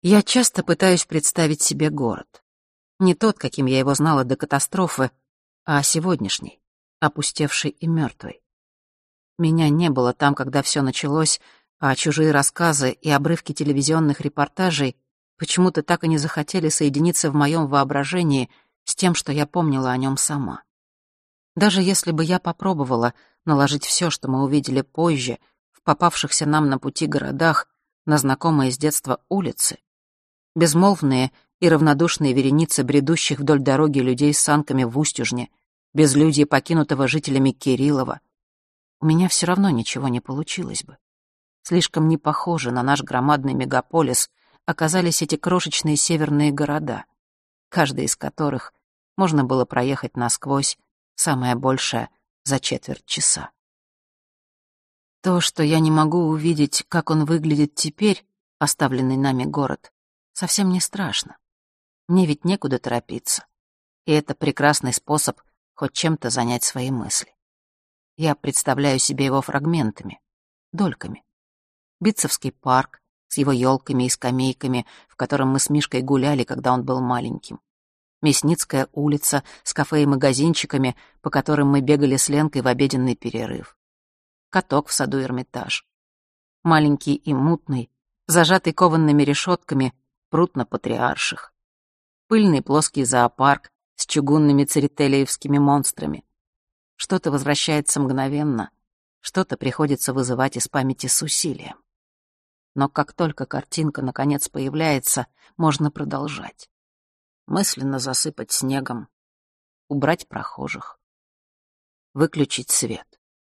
Я часто пытаюсь представить себе город. Не тот, каким я его знала до катастрофы, а сегодняшний, опустевший и мертвый. Меня не было там, когда все началось, а чужие рассказы и обрывки телевизионных репортажей почему-то так и не захотели соединиться в моем воображении с тем, что я помнила о нем сама. Даже если бы я попробовала наложить все, что мы увидели позже, в попавшихся нам на пути городах, на знакомые с детства улицы, безмолвные и равнодушные вереницы бредущих вдоль дороги людей с санками в Устюжне, безлюдье покинутого жителями Кириллова, у меня все равно ничего не получилось бы. Слишком не похожи на наш громадный мегаполис оказались эти крошечные северные города, каждый из которых можно было проехать насквозь, самое большее за четверть часа. То, что я не могу увидеть, как он выглядит теперь, оставленный нами город, совсем не страшно. Мне ведь некуда торопиться. И это прекрасный способ хоть чем-то занять свои мысли. Я представляю себе его фрагментами, дольками. Битцевский парк с его елками и скамейками, в котором мы с Мишкой гуляли, когда он был маленьким. Мясницкая улица с кафе и магазинчиками, по которым мы бегали с Ленкой в обеденный перерыв. Каток в саду Эрмитаж. Маленький и мутный, зажатый коваными решетками, пруд на Патриарших. Пыльный плоский зоопарк с чугунными церетелиевскими монстрами. Что-то возвращается мгновенно, что-то приходится вызывать из памяти с усилием. Но как только картинка наконец появляется, можно продолжать. Мысленно засыпать снегом, убрать прохожих, выключить свет.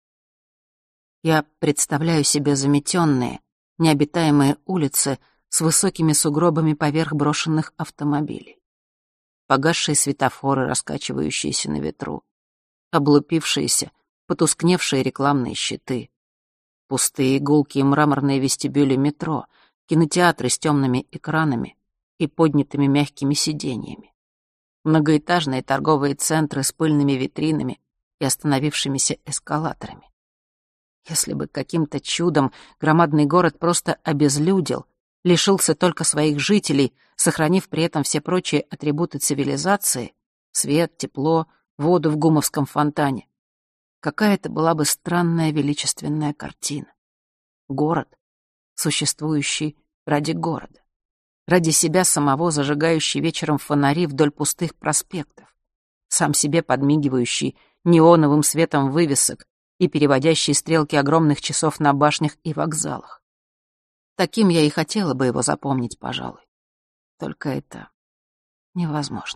Я представляю себе заметенные, необитаемые улицы с высокими сугробами поверх брошенных автомобилей. Погасшие светофоры, раскачивающиеся на ветру. Облупившиеся, потускневшие рекламные щиты. Пустые гулкие мраморные вестибюли метро, кинотеатры с темными экранами и поднятыми мягкими сиденьями. Многоэтажные торговые центры с пыльными витринами и остановившимися эскалаторами. Если бы каким-то чудом громадный город просто обезлюдил, лишился только своих жителей, сохранив при этом все прочие атрибуты цивилизации — свет, тепло, воду в гумовском фонтане, какая это была бы странная величественная картина. Город, существующий ради города, ради себя самого, зажигающий вечером фонари вдоль пустых проспектов, сам себе подмигивающий неоновым светом вывесок и переводящий стрелки огромных часов на башнях и вокзалах. Таким я и хотела бы его запомнить, пожалуй. Только это невозможно.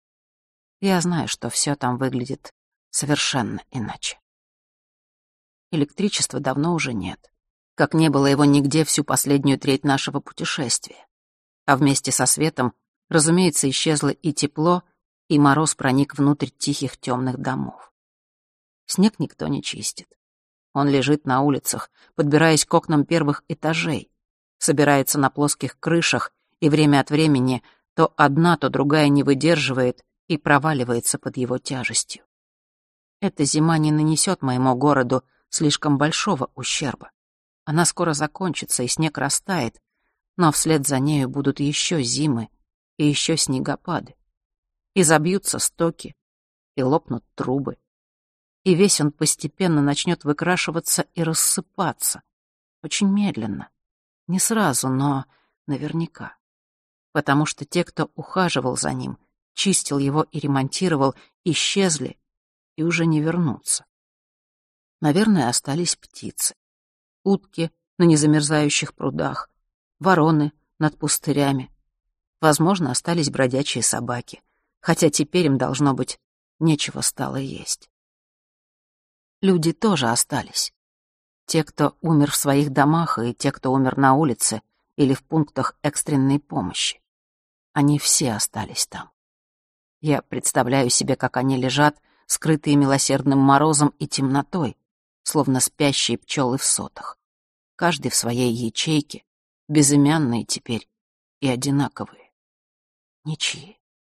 Я знаю, что все там выглядит совершенно иначе. Электричества давно уже нет, как не было его нигде всю последнюю треть нашего путешествия. А вместе со светом, разумеется, исчезло и тепло, и мороз проник внутрь тихих темных домов. Снег никто не чистит. Он лежит на улицах, подбираясь к окнам первых этажей, собирается на плоских крышах, и время от времени то одна, то другая не выдерживает и проваливается под его тяжестью. Эта зима не нанесет моему городу слишком большого ущерба. Она скоро закончится, и снег растает, но вслед за нею будут еще зимы и еще снегопады. И забьются стоки, и лопнут трубы. И весь он постепенно начнет выкрашиваться и рассыпаться. Очень медленно. Не сразу, но наверняка. Потому что те, кто ухаживал за ним, чистил его и ремонтировал, исчезли и уже не вернутся. Наверное, остались птицы. Утки на незамерзающих прудах, вороны над пустырями. Возможно, остались бродячие собаки, хотя теперь им, должно быть, нечего стало есть. Люди тоже остались. Те, кто умер в своих домах, и те, кто умер на улице или в пунктах экстренной помощи. Они все остались там. Я представляю себе, как они лежат, скрытые милосердным морозом и темнотой, словно спящие пчелы в сотах. Каждый в своей ячейке, безымянные теперь и одинаковые. Ничьи.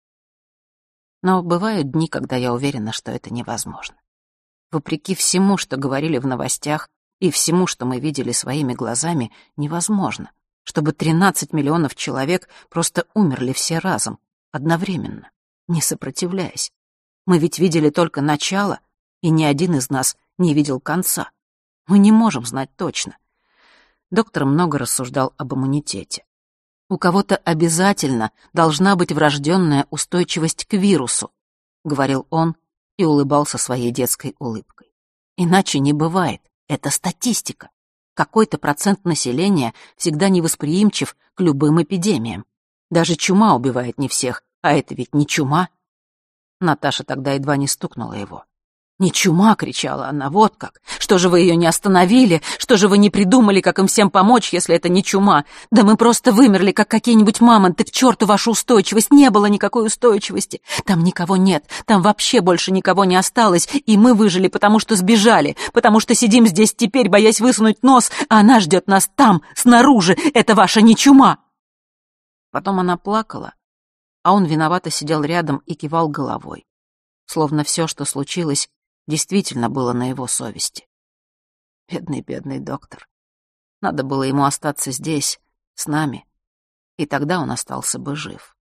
Но бывают дни, когда я уверена, что это невозможно. Вопреки всему, что говорили в новостях, и всему, что мы видели своими глазами, невозможно, чтобы 13 миллионов человек просто умерли все разом, одновременно, не сопротивляясь. Мы ведь видели только начало, и ни один из нас не видел конца. Мы не можем знать точно. Доктор много рассуждал об иммунитете. У кого-то обязательно должна быть врожденная устойчивость к вирусу, говорил он и улыбался своей детской улыбкой. Иначе не бывает, это статистика. Какой-то процент населения всегда невосприимчив к любым эпидемиям. Даже чума убивает не всех, а это ведь не чума. Наташа тогда едва не стукнула его. «Не чума!» — кричала она, «вот как! Что же вы ее не остановили? Что же вы не придумали, как им всем помочь, если это не чума? Да мы просто вымерли, как какие-нибудь мамонты, к черту вашу устойчивость! Не было никакой устойчивости! Там никого нет, там вообще больше никого не осталось, и мы выжили, потому что сбежали, потому что сидим здесь теперь, боясь высунуть нос, а она ждет нас там, снаружи! Это ваша не чума!» Потом она плакала, а он виновато сидел рядом и кивал головой, словно все, что случилось, действительно было на его совести. Бедный доктор. Надо было ему остаться здесь, с нами, и тогда он остался бы жив.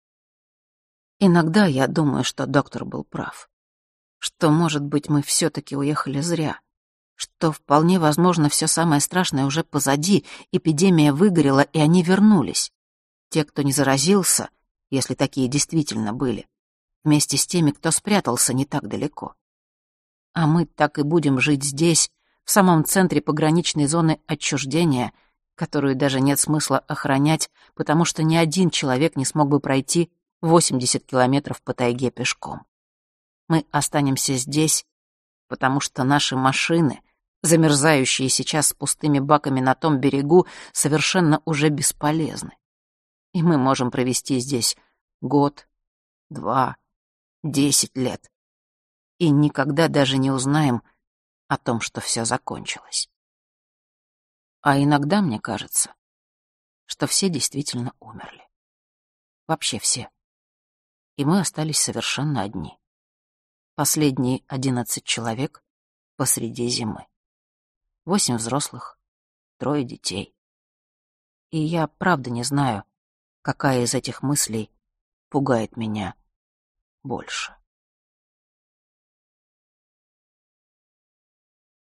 Иногда я думаю, что доктор был прав, что, может быть, мы все-таки уехали зря, что вполне возможно все самое страшное уже позади, эпидемия выгорела, и они вернулись. Те, кто не заразился, если такие действительно были, вместе с теми, кто спрятался не так далеко. А мы так и будем жить здесь, в самом центре пограничной зоны отчуждения, которую даже нет смысла охранять, потому что ни один человек не смог бы пройти 80 километров по тайге пешком. Мы останемся здесь, потому что наши машины, замерзающие сейчас с пустыми баками на том берегу, совершенно уже бесполезны. И мы можем провести здесь год, 2, 10 лет. И никогда даже не узнаем о том, что все закончилось. А иногда мне кажется, что все действительно умерли. Вообще все. И мы остались совершенно одни. Последние 11 человек посреди зимы. 8 взрослых, 3 детей. И я правда не знаю, какая из этих мыслей пугает меня больше.